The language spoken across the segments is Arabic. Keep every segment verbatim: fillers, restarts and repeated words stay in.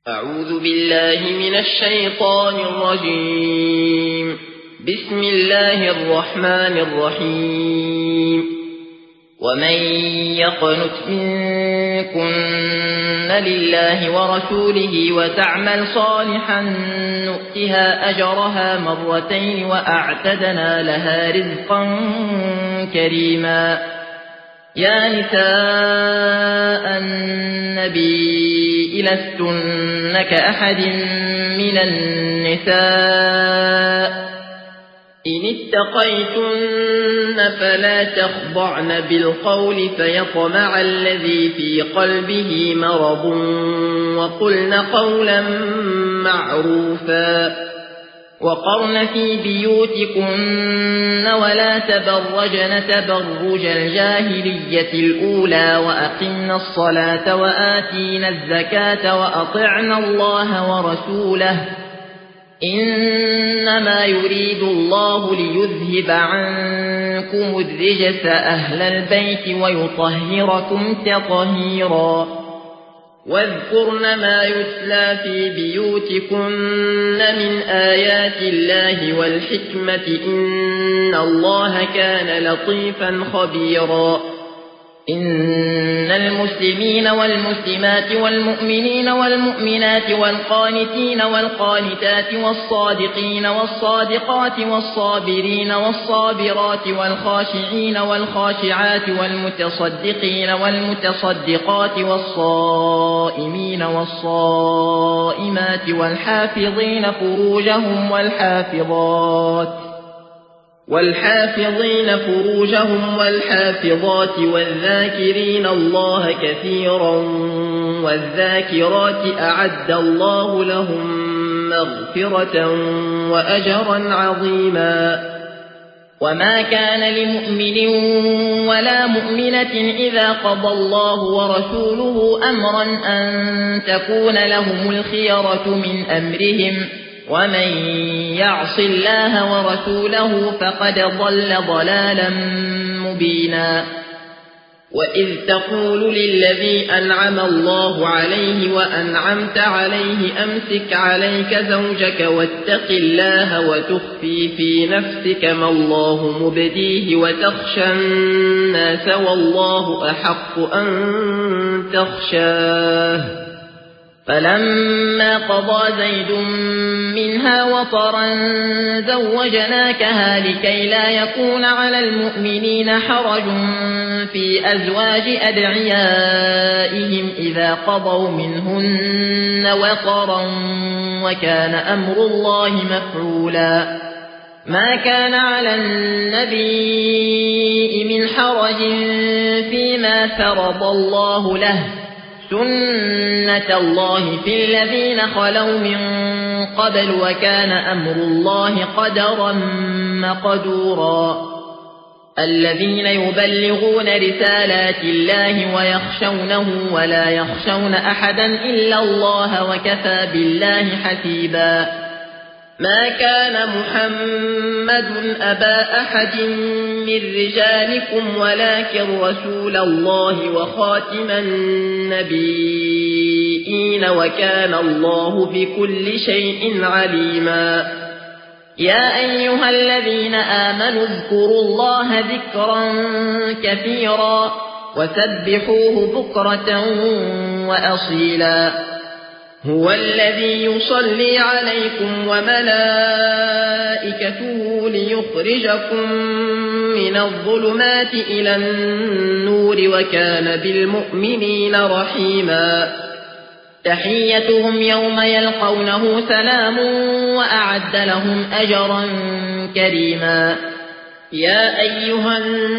أعوذ بالله من الشيطان الرجيم. بسم الله الرحمن الرحيم. ومن يقنت منكن لله ورسوله وتعمل صالحا نؤتها أجرها مرتين وأعتدنا لها رزقا كريما. يا نساء النبي لستن كأحد من النساء إن اتقيتن فلا تخضعن بالقول فيطمع الذي في قلبه مرض وقلن قولا معروفا. وقرن في بيوتكن ولا تبرجن تبرج الجاهلية الأولى وأقمن الصلاة وآتينا الزكاة وأطعنا الله ورسوله إنما يريد الله ليذهب عنكم الرجس أهل البيت ويطهركم تطهيرا. واذكرن ما يتلى في بيوتكن من آيات الله والحكمة إن الله كان لطيفا خبيرا. إن المسلمين والمسلمات والمؤمنين والمؤمنات والقانتين والقانتات والصادقين والصادقات والصابرين والصابرات والخاشعين والخاشعات والمتصدقين والمتصدقات والصائمين والصائمات والحافظين فروجهم والحافظات والحافظين فروجهم والحافظات والذاكرين الله كثيرا والذاكرات أعد الله لهم مغفرة وأجرا عظيما. وما كان لمؤمن ولا مؤمنة إذا قضى الله ورسوله أمرا أن تكون لهم الخيرة من أمرهم ومن يعص الله ورسوله فقد ضل ضلالا مبينا. وإذ تقول للذي أنعم الله عليه وأنعمت عليه أمسك عليك زوجك واتق الله وتخفي في نفسك ما الله مبديه وتخشى الناس والله أحق أن تخشاه. فلما قضى زيد منها وطرا زوجناكها لكي لا يكون على المؤمنين حرج في أزواج أدعيائهم إذا قضوا منهن وطرا وكان أمر الله مفعولا. ما كان على النبي من حرج فيما فرض الله له سنة الله في الذين خلوا من قبل وكان أمر الله قدرا مقدورا. الذين يبلغون رسالات الله ويخشونه ولا يخشون أحدا إلا الله وكفى بالله حسيبا. ما كان محمد أبا أحد من رجالكم ولكن رسول الله وخاتم النبيين وكان الله بكل شيء عليما. يا أيها الذين آمنوا اذكروا الله ذكرا كثيرا وسبحوه بكرة وأصيلا. هو الذي يصلي عليكم وملائكته ليخرجكم من الظلمات إلى النور وكان بالمؤمنين رحيما. تحيتهم يوم يلقونه سلام وأعد لهم أجرا كريما. يا أيها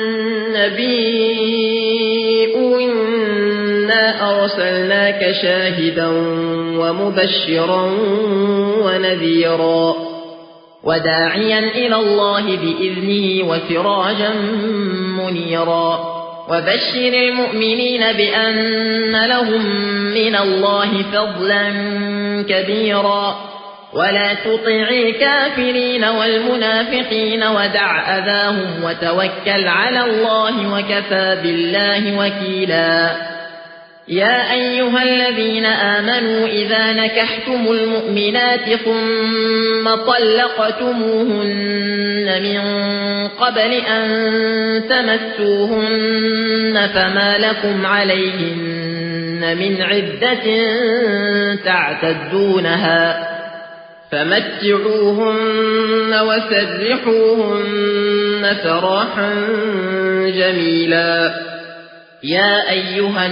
النبي إنا أرسلناك شاهدا ومبشرا ونذيرا وداعيا إلى الله بإذنه وسراجا منيرا. وبشر المؤمنين بأن لهم من الله فضلا كبيرا. ولا تطع الكافرين والمنافقين ودع أذاهم وتوكل على الله وكفى بالله وكيلا. يا أيها الذين آمنوا إذا نكحتم المؤمنات ثم طلقتموهن من قبل أن تمسوهن فما لكم عليهن من عدة تعتدونها فمتعوهن وسرحوهن سراحا جميلا. يا أيها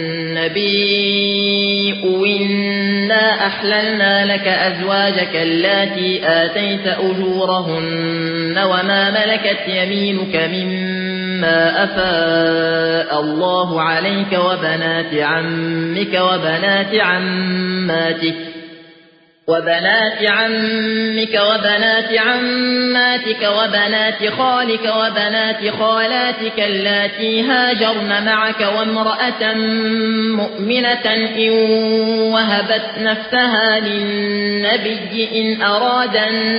النبي إنا أحللنا لك أزواجك اللاتي آتيت أجورهن وما ملكت يمينك مما أفاء الله عليك وبنات عمك وبنات عماتك وبنات عمك وبنات عماتك وبنات خالك وبنات خالاتك اللاتي هاجرن معك وامرأة مؤمنة إن وهبت نفسها للنبي إن أراد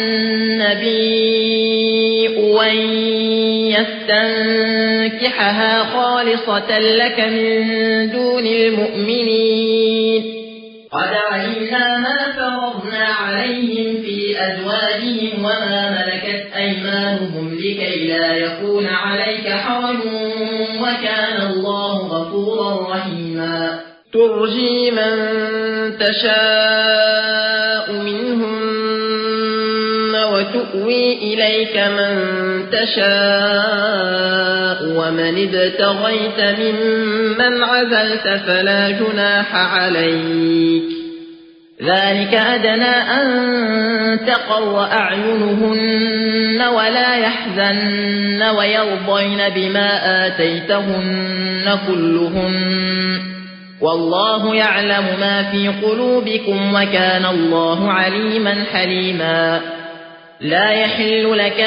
النبي أن يستنكحها خالصة لك من دون المؤمنين. قد علمنا ما فرضنا عليهم في أزواجهم وما ملكت أيمانهم لكي لا يكون عليك حرج وكان الله غفورا رحيما. ترجي من تشاء منهن وتؤوي إليك من تشاء ومن ابتغيت ممن عزلت فلا جناح عليك ذلك أدنى أن تقر أعينهن ولا يحزن ويرضين بما آتيتهن كلهن والله يعلم ما في قلوبكم وكان الله عليما حليما. لا يحل لك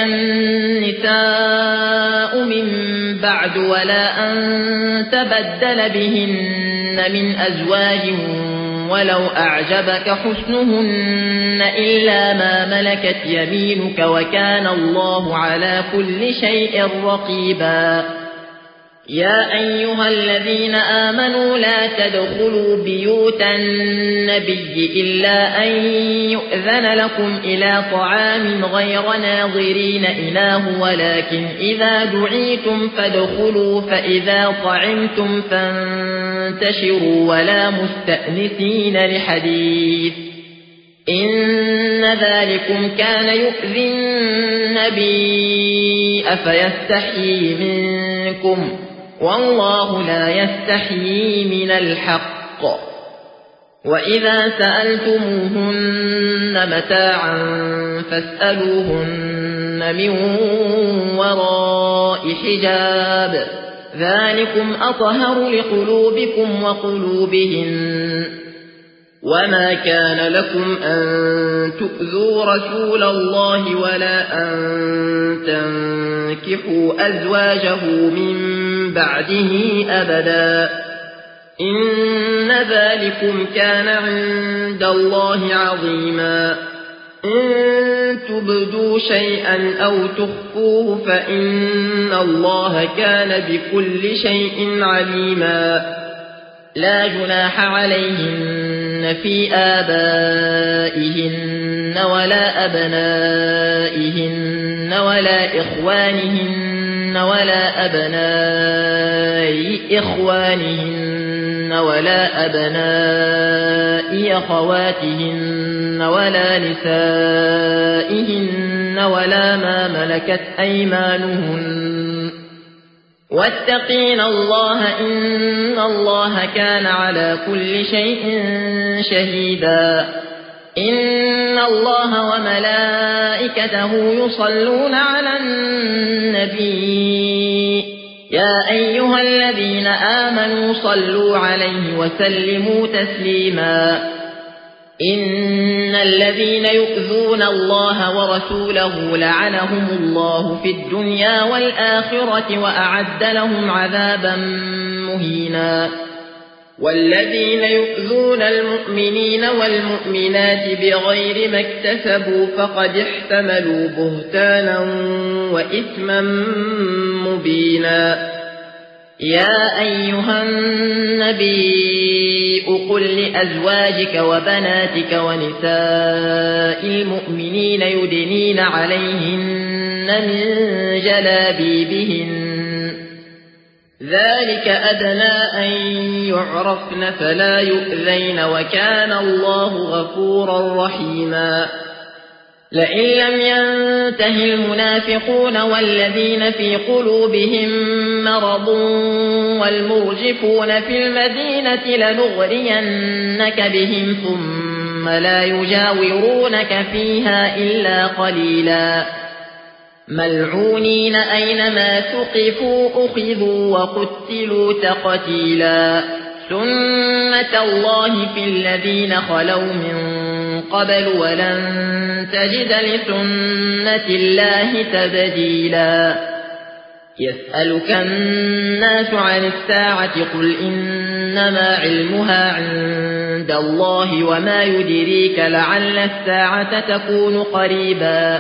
النساء من بعد ولا أن تبدل بهن من أزواج ولو أعجبك حسنهن إلا ما ملكت يمينك وكان الله على كل شيء رقيبا. يا أيها الذين آمنوا لا تدخلوا بيوت النبي إلا أن يؤذن لكم إلى طعام غير ناظرين إناه ولكن إذا دعيتم فادخلوا فإذا طعمتم فانتشروا ولا مستأنسين لحديث إن ذلكم كان يؤذي النبي أفيستحيي منكم والله لا يستحيي من الحق. وإذا سألتموهن متاعا فاسألوهن من وراء حجاب ذلكم أطهر لقلوبكم وقلوبهن. وما كان لكم أن تؤذوا رسول الله ولا أن تنكحوا أزواجه من بعده أبدا إن ذلكم كان عند الله عظيما. إن تبدوا شيئا أو تخفوه فإن الله كان بكل شيء عليما. لا جناح عليهن في آبائهن ولا أبنائهن ولا إخوانهن ولا أبناء إخوانهن ولا أبناء أخواتهن ولا نسائهن ولا ما ملكت أيمانهن واتقين الله إن الله كان على كل شيء شهيدا. إن الله وملائكته يصلون على النبي يا أيها الذين آمنوا صلوا عليه وسلموا تسليما. إن الذين يؤذون الله ورسوله لعنهم الله في الدنيا والآخرة وأعد لهم عذابا مهينا. والذين يؤذون المؤمنين والمؤمنات بغير ما اكتسبوا فقد احتملوا بهتانا وإثما مبينا. يا أيها النبي قل لأزواجك وبناتك ونساء المؤمنين يدنين عليهن من جلابيبهن ذلك أدنى أن يعرفن فلا يؤذين وكان الله غفورا رحيما لئن لم ينته المنافقون والذين في قلوبهم مرض والمرجفون في المدينة لنغرينك بهم ثم لا يجاورونك فيها إلا قليلا ملعونين أينما ثقفوا أخذوا وقتلوا تقتيلا سنة الله في الذين خلوا من قبل ولن تجد لسنة الله تبديلا يسألك الناس عن الساعة قل إنما علمها عند الله وما يدريك لعل الساعة تكون قريبا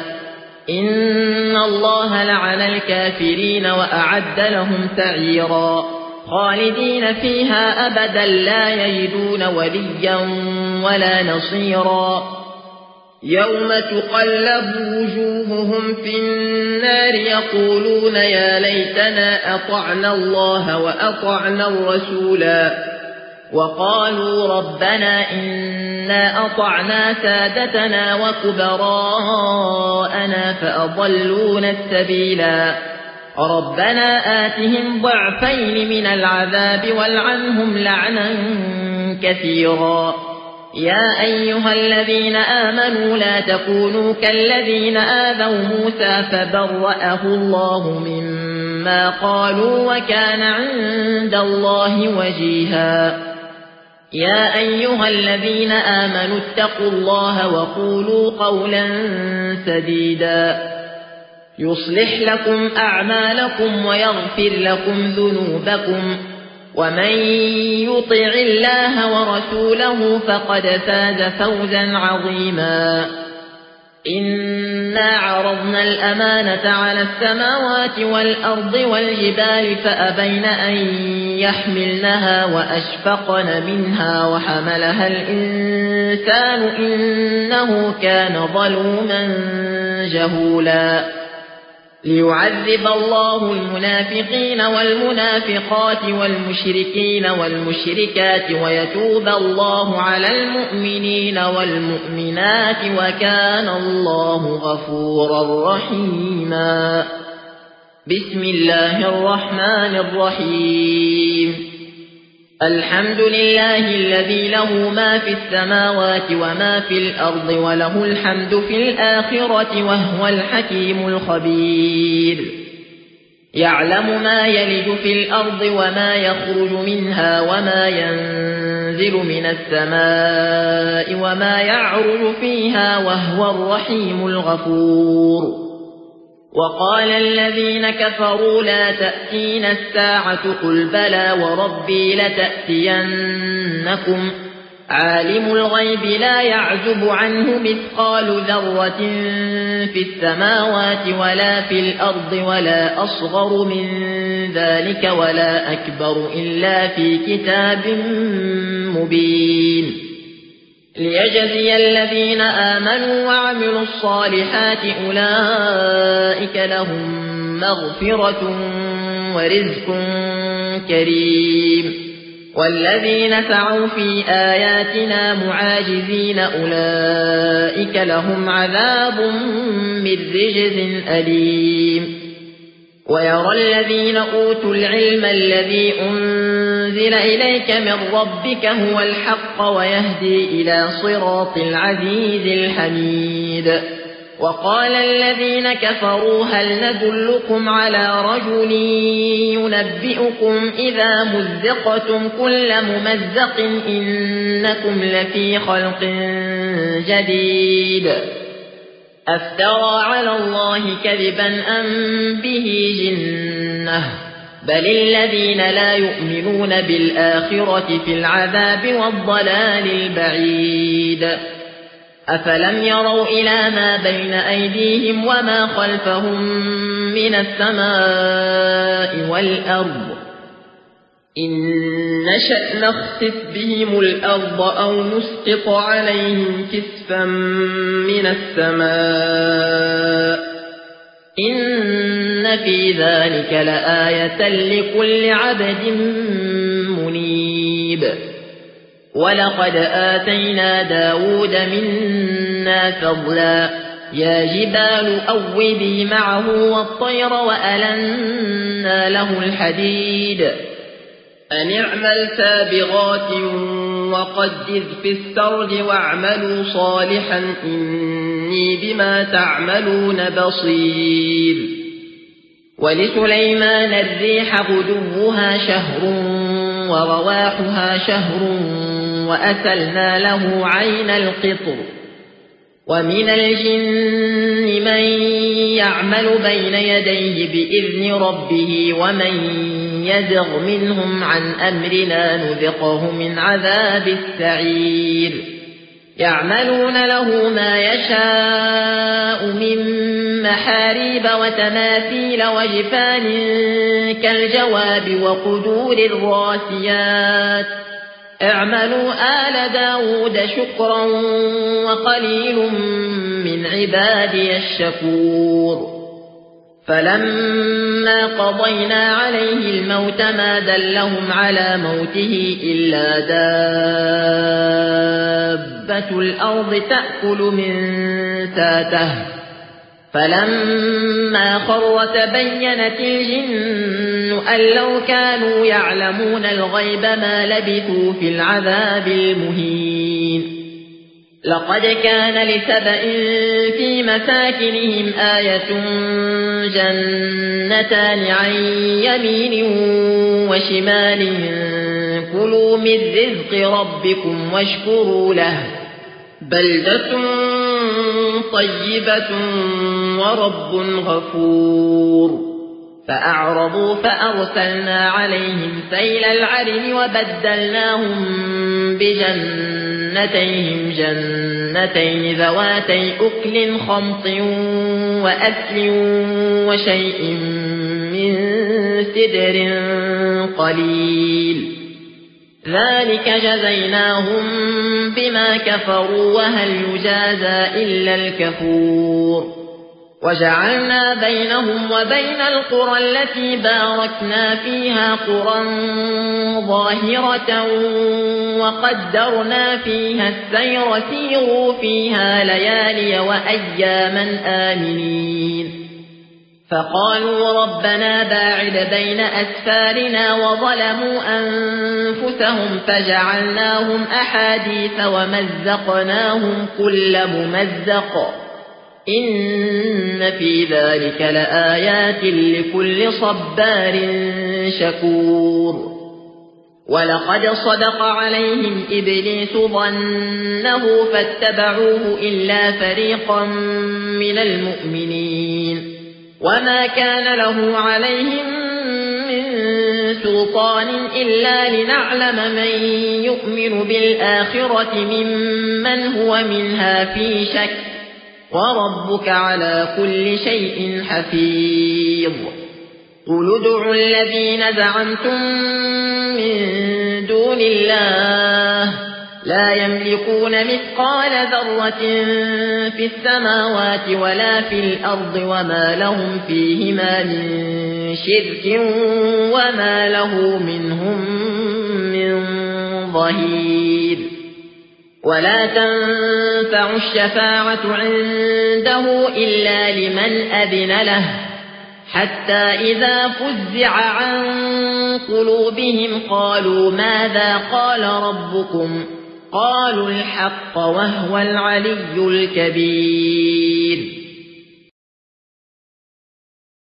إن الله لعن الكافرين وأعد لهم سعيرا خالدين فيها أبدا لا يجدون وليا ولا نصيرا يوم تقلب وجوههم في النار يقولون يا ليتنا أطعنا الله وأطعنا الرسولا وقالوا ربنا إنا أطعنا سادتنا وكبراءنا فأضلونا السبيلا ربنا آتهم ضعفين من العذاب والعنهم لعنا كثيرا يا أيها الذين آمنوا لا تكونوا كالذين آذوا موسى فبرأه الله مما قالوا وكان عند الله وجيها يا أيها الذين آمنوا اتقوا الله وقولوا قولا سديدا يصلح لكم أعمالكم ويغفر لكم ذنوبكم ومن يطع الله ورسوله فقد فاز فوزا عظيما إنا عرضنا الأمانة على السماوات والأرض والجبال فأبين أن يحملنها وأشفقن منها وحملها الإنسان إنه كان ظلوما جهولا ليعذب الله المنافقين والمنافقات والمشركين والمشركات ويتوب الله على المؤمنين والمؤمنات وكان الله غفورا رحيما بسم الله الرحمن الرحيم الحمد لله الذي له ما في السماوات وما في الأرض وله الحمد في الآخرة وهو الحكيم الخبير يعلم ما يلج في الأرض وما يخرج منها وما ينزل من السماء وما يعرج فيها وهو الرحيم الغفور وقال الذين كفروا لا تأتينا الساعة قل بلى وربي لتأتينكم عالم الغيب لا يعزب عنه مثقال ذرة في السماوات ولا في الأرض ولا أصغر من ذلك ولا أكبر إلا في كتاب مبين ليجزي الذين آمنوا وعملوا الصالحات أولئك لهم مغفرة ورزق كريم والذين سعوا في آياتنا معاجزين أولئك لهم عذاب من رجز أليم ويرى الذين أوتوا العلم الذي أنزل إليك من ربك هو الحق ويهدي إلى صراط العزيز الحميد وقال الذين كفروا هل ندلكم على رجل ينبئكم إذا مزقتم كل ممزق إنكم لفي خلق جديد أفترى على الله كذبا أم به جنة بل الذين لا يؤمنون بالآخرة في العذاب والضلال البعيد أفلم يروا إلى ما بين أيديهم وما خلفهم من السماء والأرض إن نشأ نخسف بهم الأرض أو نسقط عليهم كسفا من السماء إن في ذلك لآية لكل عبد منيب ولقد آتينا داود منا فضلا يا جبال أوبي معه والطير وألنا له الحديد أن اعمل سابغات وقدر في السرد واعملوا صالحا إني بما تعملون بصير ولسليمان الريح غدوها شهر ورواحها شهر وأسلنا له عين القطر ومن الجن من يعمل بين يديه بإذن ربه ومن يزغ منهم عن أمرنا نذقه من عذاب السعير يعملون له ما يشاء من محاريب وتماثيل وجفان كالجواب وقدور الراسيات اعملوا آل داود شكرا وقليل من عبادي الشكور فلما قضينا عليه الموت ما دلهم على موته إلا دابة الأرض تأكل من ساته فلما خر تبينت الجن أن لو كانوا يعلمون الغيب ما لبثوا في العذاب المهين لقد كان لسبأ في مساكنهم آية جنتان عن يمين وشمال كلوا من رزق ربكم واشكروا له بلدة طيبة ورب غفور فأعرضوا فأرسلنا عليهم سيل العرم وبدلناهم بجنتيهم جنتين ذواتي أكل خمط وأكل وشيء من سدر قليل ذلك جزيناهم بما كفروا وهل يجازى إلا الكفور وجعلنا بينهم وبين القرى التي باركنا فيها قرى ظاهرة وقدرنا فيها السير سيروا فيها ليالي وأياما آمنين فقالوا ربنا باعد بين أسفارنا وظلموا أنفسهم فجعلناهم أحاديث ومزقناهم كل ممزق إن في ذلك لآيات لكل صبار شكور ولقد صدق عليهم إبليس ظنه فاتبعوه إلا فريقا من المؤمنين وما كان له عليهم من سلطان إلا لنعلم من يؤمن بالآخرة ممن هو منها في شك وربك على كل شيء حفيظ قل ادعوا الذين زعمتم من دون الله لا يملكون مثقال ذرة في السماوات ولا في الأرض وما لهم فيهما من شرك وما له منهم من ظهير ولا تنفع الشفاعة عنده إلا لمن أذن له حتى إذا فزع عن قلوبهم قالوا ماذا قال ربكم قالوا الحق وهو العلي الكبير